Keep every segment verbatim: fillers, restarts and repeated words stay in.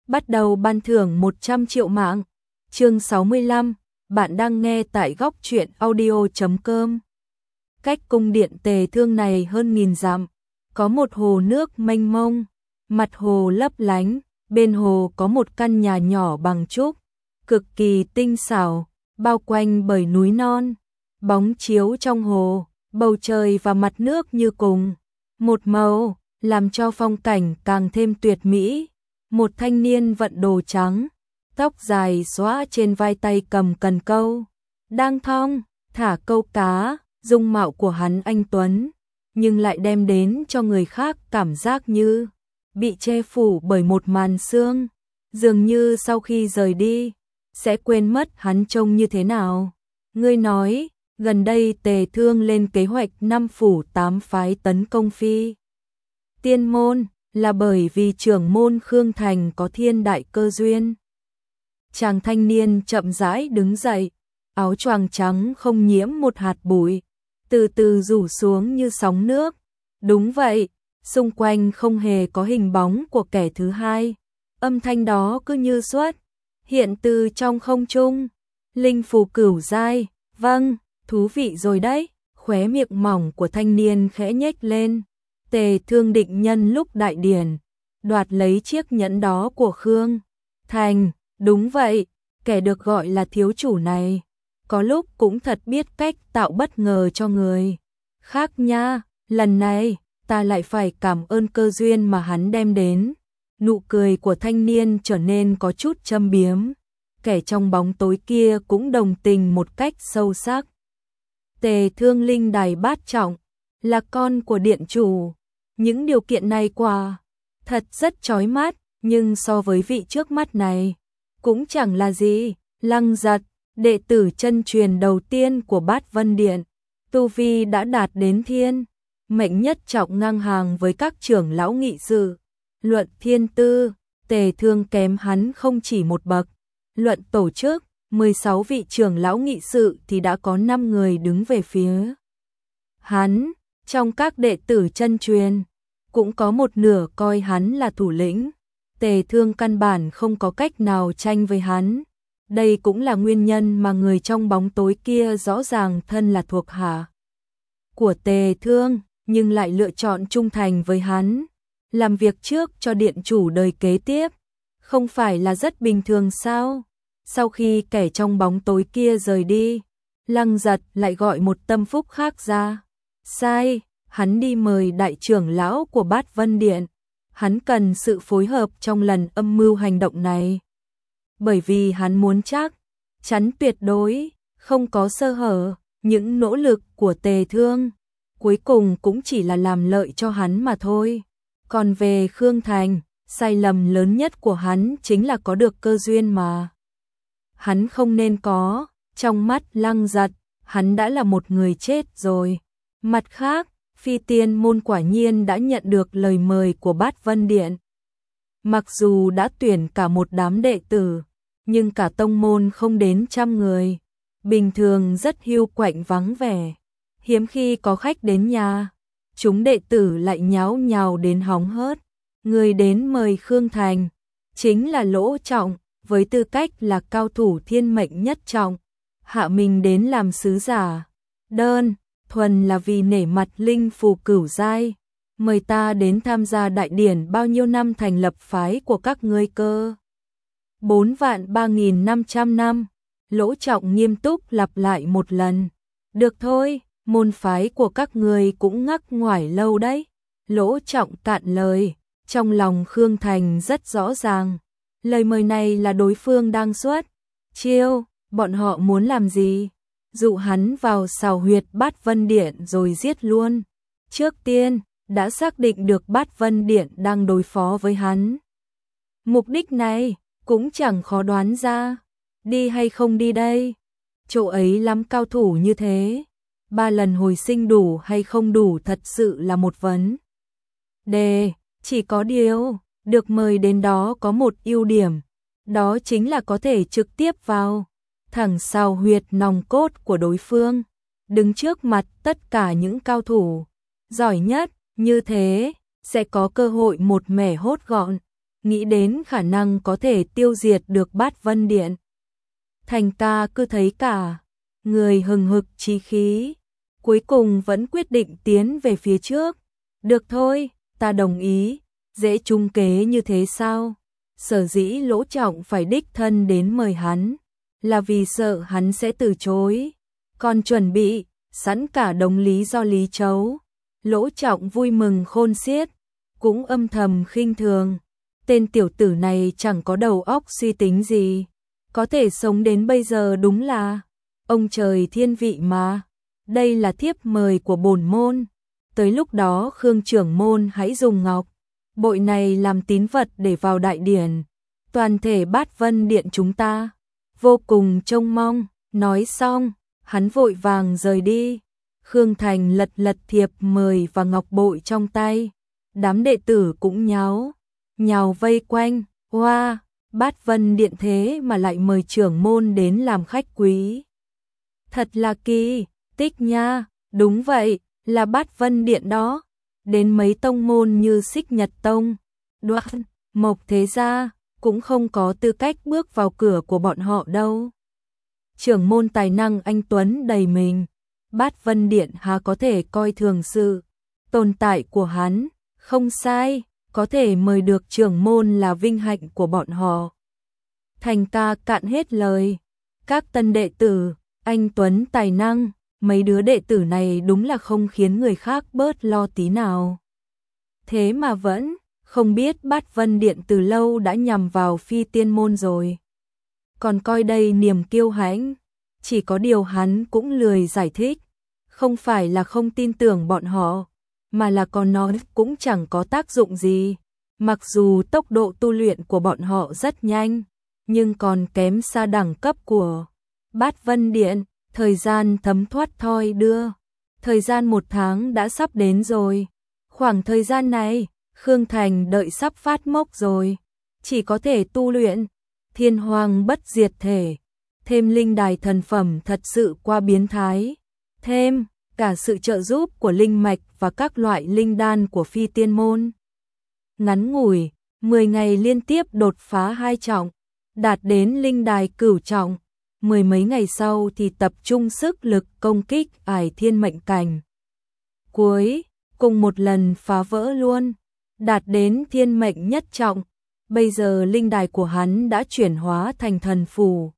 bắt đầu ban thưởng một trăm triệu mạng. Chương sáu mươi lăm, bạn đang nghe tại góc truyện audio chấm com. Cách cung điện Tề Thương này hơn nghìn dặm, có một hồ nước mênh mông, mặt hồ lấp lánh, bên hồ có một căn nhà nhỏ bằng trúc, cực kỳ tinh xảo, bao quanh bởi núi non, bóng chiếu trong hồ, bầu trời và mặt nước như cùng một màu, làm cho phong cảnh càng thêm tuyệt mỹ. Một thanh niên vận đồ trắng, tóc dài xõa trên vai, tay cầm cần câu, đang thong thả câu cá. Dung mạo của hắn anh tuấn, nhưng lại đem đến cho người khác cảm giác như bị che phủ bởi một màn sương, dường như sau khi rời đi sẽ quên mất hắn trông như thế nào. Ngươi nói, gần đây Tề Thương lên kế hoạch năm phủ tám phái tấn công Phi Tiên môn, là bởi vì trưởng môn Khương Thành có thiên đại cơ duyên. Chàng thanh niên chậm rãi đứng dậy, áo choàng trắng không nhiễm một hạt bụi, từ từ rủ xuống như sóng nước. Đúng vậy, xung quanh không hề có hình bóng của kẻ thứ hai. Âm thanh đó cứ như xuất hiện từ trong không trung. Linh phù cửu giai, vâng, thú vị rồi đấy. Khóe miệng mỏng của thanh niên khẽ nhếch lên. Tề Thương định nhân lúc đại điển đoạt lấy chiếc nhẫn đó của Khương Thành. Đúng vậy, kẻ được gọi là thiếu chủ này có lúc cũng thật biết cách tạo bất ngờ cho người khác nha. Lần này ta lại phải cảm ơn cơ duyên mà hắn đem đến. Nụ cười của thanh niên trở nên có chút châm biếm. Kẻ trong bóng tối kia cũng đồng tình một cách sâu sắc. Tề Thương linh đài bát trọng, là con của điện chủ. Những điều kiện này quả thật rất chói mắt, nhưng so với vị trước mắt này cũng chẳng là gì. Lăng Giật, đệ tử chân truyền đầu tiên của Bát Vân Điện, tu vi đã đạt đến thiên mệnh nhất trọng, ngang hàng với các trưởng lão nghị sự. Luận thiên tư, Tề Thương kém hắn không chỉ một bậc. Luận tổ chức, mười sáu vị trưởng lão nghị sự thì đã có năm người đứng về phía hắn. Trong các đệ tử chân truyền, cũng có một nửa coi hắn là thủ lĩnh. Tề Thương căn bản không có cách nào tranh với hắn. Đây cũng là nguyên nhân mà người trong bóng tối kia rõ ràng thân là thuộc hạ của Tề Thương, nhưng lại lựa chọn trung thành với hắn, làm việc trước cho điện chủ đời kế tiếp. Không phải là rất bình thường sao? Sau khi kẻ trong bóng tối kia rời đi, Lăng Giật lại gọi một tâm phúc khác ra. Sai, hắn đi mời đại trưởng lão của Bát Vân Điện. Hắn cần sự phối hợp trong lần âm mưu hành động này, bởi vì hắn muốn chắc chắn tuyệt đối không có sơ hở. Những nỗ lực của Tề Thương cuối cùng cũng chỉ là làm lợi cho hắn mà thôi. Còn về Khương Thành, sai lầm lớn nhất của hắn chính là có được cơ duyên mà hắn không nên có. Trong mắt Lăng Giật, hắn đã là một người chết rồi. Mặt khác, Phi Tiên môn quả nhiên đã nhận được lời mời của Bát Vân Điện. Mặc dù đã tuyển cả một đám đệ tử, nhưng cả tông môn không đến trăm người. Bình thường rất hiu quạnh vắng vẻ, hiếm khi có khách đến nhà. Chúng đệ tử lại nháo nhào đến hóng hớt. Người đến mời Khương Thành chính là Lỗ Trọng, với tư cách là cao thủ thiên mệnh nhất trọng, hạ mình đến làm sứ giả. Đơn thuần là vì nể mặt linh phù cửu giai, mời ta đến tham gia đại điển bao nhiêu năm thành lập phái của các ngươi cơ. Bốn vạn ba nghìn năm trăm năm. Lỗ Trọng nghiêm túc lặp lại một lần. Được thôi, môn phái của các ngươi cũng ngắc ngoải lâu đấy. Lỗ Trọng cạn lời. Trong lòng Khương Thành rất rõ ràng, lời mời này là đối phương đang xuất chiêu. Bọn họ muốn làm gì? Dụ hắn vào sào huyệt Bát Vân Điện rồi giết luôn. Trước tiên đã xác định được Bát Vân Điện đang đối phó với hắn. Mục đích này cũng chẳng khó đoán ra. Đi hay không đi đây? Chỗ ấy lắm cao thủ như thế, ba lần hồi sinh đủ hay không đủ thật sự là một vấn đề. Chỉ có điều, được mời đến đó có một ưu điểm, đó chính là có thể trực tiếp vào thẳng sào huyệt nòng cốt của đối phương, đứng trước mặt tất cả những cao thủ giỏi nhất. Như thế sẽ có cơ hội một mẻ hốt gọn. nghĩ đến khả năng có thể tiêu diệt được Bát Vân Điện. Thành ca cứ thấy cả người hừng hực chí khí, cuối cùng vẫn quyết định tiến về phía trước. Được thôi, ta đồng ý, dễ trung kế như thế sao? Sở dĩ Lỗ Trọng phải đích thân đến mời hắn, là vì sợ hắn sẽ từ chối, còn chuẩn bị sẵn cả đống lý do lý chấu. Lỗ Trọng vui mừng khôn xiết, cũng âm thầm khinh thường. Tên tiểu tử này chẳng có đầu óc suy tính gì, có thể sống đến bây giờ đúng là ông trời thiên vị mà. Đây là thiếp mời của bổn môn, tới lúc đó Khương trưởng môn hãy dùng ngọc bội này làm tín vật để vào đại điển. Toàn thể Bát Vân Điện chúng ta vô cùng trông mong. Nói xong, hắn vội vàng rời đi. Khương Thành lật lật thiệp mời và ngọc bội trong tay. Đám đệ tử cũng nháo, nhào vây quanh. Hoa, wow, Bát Vân Điện thế mà lại mời trưởng môn đến làm khách quý. Thật là kỳ tích nha. Đúng vậy, là Bát Vân Điện đó. Đến mấy tông môn như Xích Nhật Tông, Đoan, Mộc Thế Gia cũng không có tư cách bước vào cửa của bọn họ đâu. Trưởng môn tài năng anh tuấn đầy mình, Bát Vân Điện há có thể coi thường sự tồn tại của hắn. Không sai, có thể mời được trưởng môn là vinh hạnh của bọn họ. Thành ca cạn hết lời. Các tân đệ tử, anh tuấn tài năng, mấy đứa đệ tử này đúng là không khiến người khác bớt lo tí nào. Thế mà vẫn không biết Bát Vân Điện từ lâu đã nhằm vào Phi Tiên môn rồi, còn coi đây niềm kiêu hãnh. Chỉ có điều hắn cũng lười giải thích, không phải là không tin tưởng bọn họ, mà là còn nói cũng chẳng có tác dụng gì. Mặc dù tốc độ tu luyện của bọn họ rất nhanh, nhưng còn kém xa đẳng cấp của Bát Vân Điện. Thời gian thấm thoát thoi đưa, thời gian một tháng đã sắp đến rồi. Khoảng thời gian này, Khương Thành đợi sắp phát mốc rồi, chỉ có thể tu luyện Thiên Hoàng Bất Diệt Thể, thêm linh đài thần phẩm thật sự qua biến thái, thêm cả sự trợ giúp của linh mạch và các loại linh đan của Phi Tiên môn. Ngắn ngủi, mười ngày liên tiếp đột phá hai trọng, đạt đến linh đài cửu trọng. Mười mấy ngày sau thì tập trung sức lực công kích Ải Thiên mệnh cảnh. Cuối cùng một lần phá vỡ luôn, đạt đến thiên mệnh nhất trọng. Bây giờ linh đài của hắn đã chuyển hóa thành thần phù.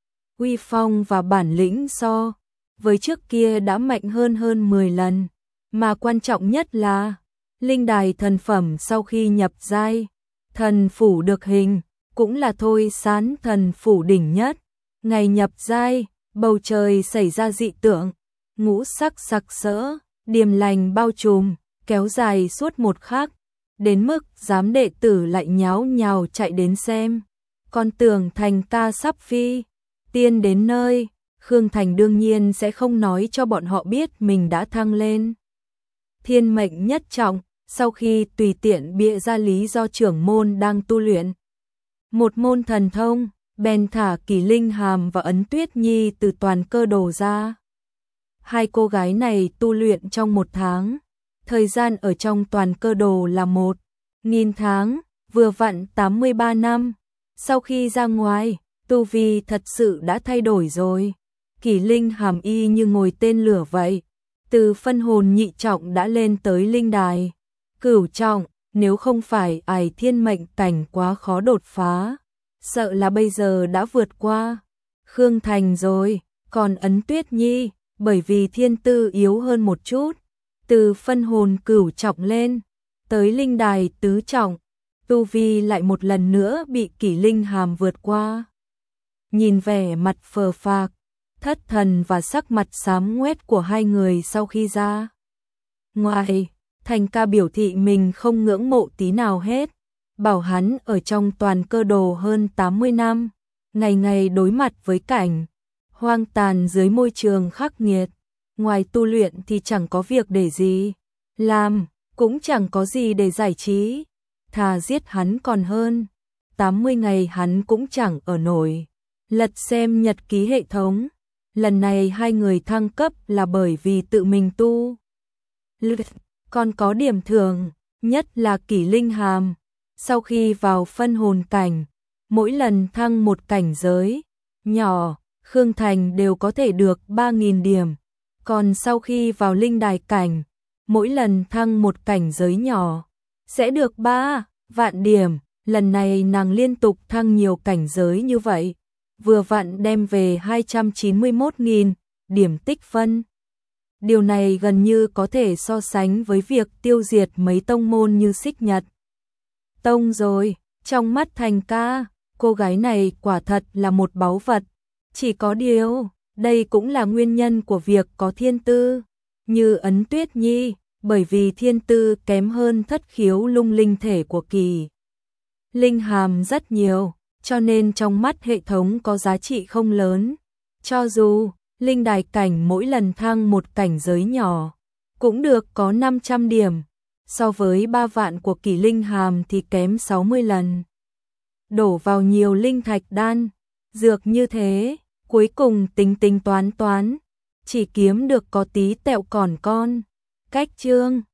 Uy phong và bản lĩnh so với trước kia đã mạnh hơn hơn mười lần. Mà quan trọng nhất là linh đài thần phẩm sau khi nhập giai, thần phủ được hình, cũng là thôi sán thần phủ đỉnh nhất. Ngày nhập giai, bầu trời xảy ra dị tượng, ngũ sắc sặc sỡ, điềm lành bao trùm, kéo dài suốt một khắc, đến mức giám đệ tử lại nháo nhào chạy đến xem. Con tưởng Thành ca sắp phi tiên đến nơi, Khương Thành đương nhiên sẽ không nói cho bọn họ biết mình đã thăng lên thiên mệnh nhất trọng. Sau khi tùy tiện bịa ra lý do trưởng môn đang tu luyện một môn thần thông, bèn thả Kỳ Linh Hàm và Ấn Tuyết Nhi từ toàn cơ đồ ra. Hai cô gái này tu luyện trong một tháng, thời gian ở trong toàn cơ đồ là một nghìn tháng, vừa vặn tám mươi ba năm. Sau khi ra ngoài, tu vi thật sự đã thay đổi rồi. Kỳ Linh Hàm y như ngồi tên lửa vậy, từ phân hồn nhị trọng đã lên tới linh đài cửu trọng. Nếu không phải Ải Thiên mệnh cảnh quá khó đột phá, sợ là bây giờ đã vượt qua Khương Thành rồi. Còn Ấn Tuyết Nhi, bởi vì thiên tư yếu hơn một chút, từ phân hồn cửu trọng lên tới linh đài tứ trọng, tu vi lại một lần nữa bị Kỳ Linh Hàm vượt qua. Nhìn vẻ mặt phờ phạc, thất thần và sắc mặt xám ngoét của hai người sau khi ra ngoài, Thành ca biểu thị mình không ngưỡng mộ tí nào hết, bảo hắn ở trong toàn cơ đồ hơn tám mươi năm, ngày ngày đối mặt với cảnh hoang tàn dưới môi trường khắc nghiệt, ngoài tu luyện thì chẳng có việc để gì làm, cũng chẳng có gì để giải trí, thà giết hắn còn hơn. tám mươi ngày hắn cũng chẳng ở nổi. Lật xem nhật ký hệ thống, lần này hai người thăng cấp là bởi vì tự mình tu luyện, còn có điểm thường, nhất là Kỳ Linh Hàm. Sau khi vào phân hồn cảnh, mỗi lần thăng một cảnh giới nhỏ, Khương Thành đều có thể được ba nghìn điểm. Còn sau khi vào linh đài cảnh, mỗi lần thăng một cảnh giới nhỏ, sẽ được ba vạn điểm. Lần này nàng liên tục thăng nhiều cảnh giới như vậy, vừa vặn đem về hai trăm chín mươi mốt nghìn điểm tích phân. Điều này gần như có thể so sánh với việc tiêu diệt mấy tông môn như Xích Nhật Tông rồi. Trong mắt Thành ca, cô gái này quả thật là một báu vật. Chỉ có điều, đây cũng là nguyên nhân của việc có thiên tư như Ấn Tuyết Nhi, bởi vì thiên tư kém hơn thất khiếu lung linh thể của Kỳ Linh Hàm rất nhiều, cho nên trong mắt hệ thống có giá trị không lớn. Cho dù linh đài cảnh mỗi lần thăng một cảnh giới nhỏ, cũng được có năm trăm điểm, so với ba vạn của Kỳ Linh Hàm thì kém sáu mươi lần. Đổ vào nhiều linh thạch đan, dược như thế, cuối cùng tính tính toán toán, chỉ kiếm được có tí tẹo còn con. Cách chương